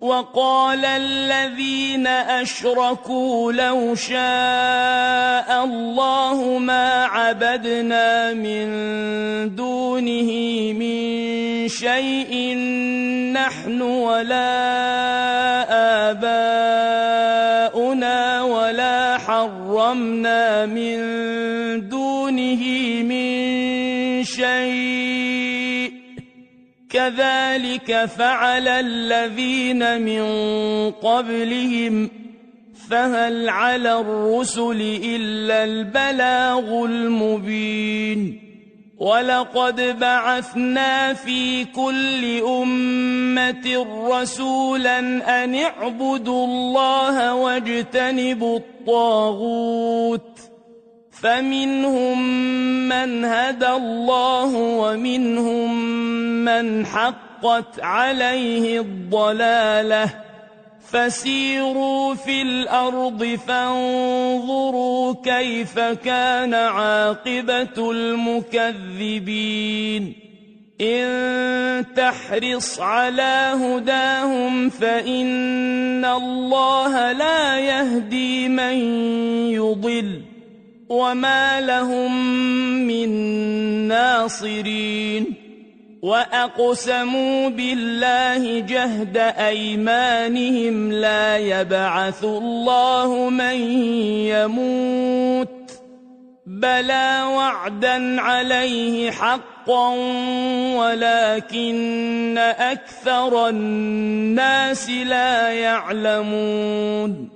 وقال الذين أشركوا لو شاء الله ما عبدنا من دونه من شيء نحن ولا آباؤنا ولا حرمنا من دونه من شيء كذلك فعل الذين من قبلهم فهل على الرسل إلا البلاغ المبين ولقد بعثنا في كل أمة رسولا أن اعبدوا الله واجتنبوا الطاغوت فمنهم من هدى الله ومنهم من حقت عليه الضلالة فسيروا في الأرض فانظروا كيف كان عاقبة المكذبين إن تحرص على هداهم فإن الله لا يهدي من يضل وما لهم من ناصرين وأقسموا بالله جهد أيمانهم لا يبعث الله من يموت بلى وعدا عليه حقا ولكن أكثر الناس لا يعلمون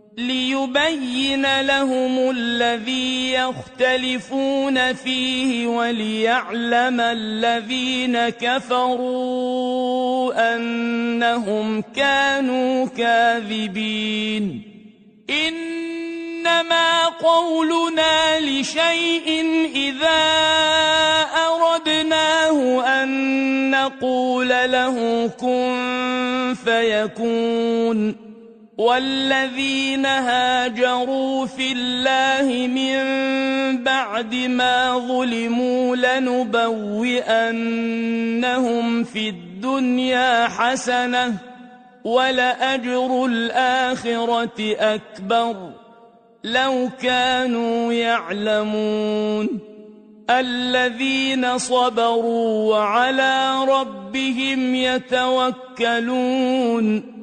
ليبين لهم الذي يختلفون فيه وليعلم الذين كفروا أنهم كانوا كاذبين إنما قولنا لشيء إذا أردناه أن نقول له كن فيكون والذين هاجروا في الله من بعد ما ظلموا لنبوئنهم في الدنيا حسنة ولأجر الآخرة أكبر لو كانوا يعلمون الذين صبروا وعلى ربهم يتوكلون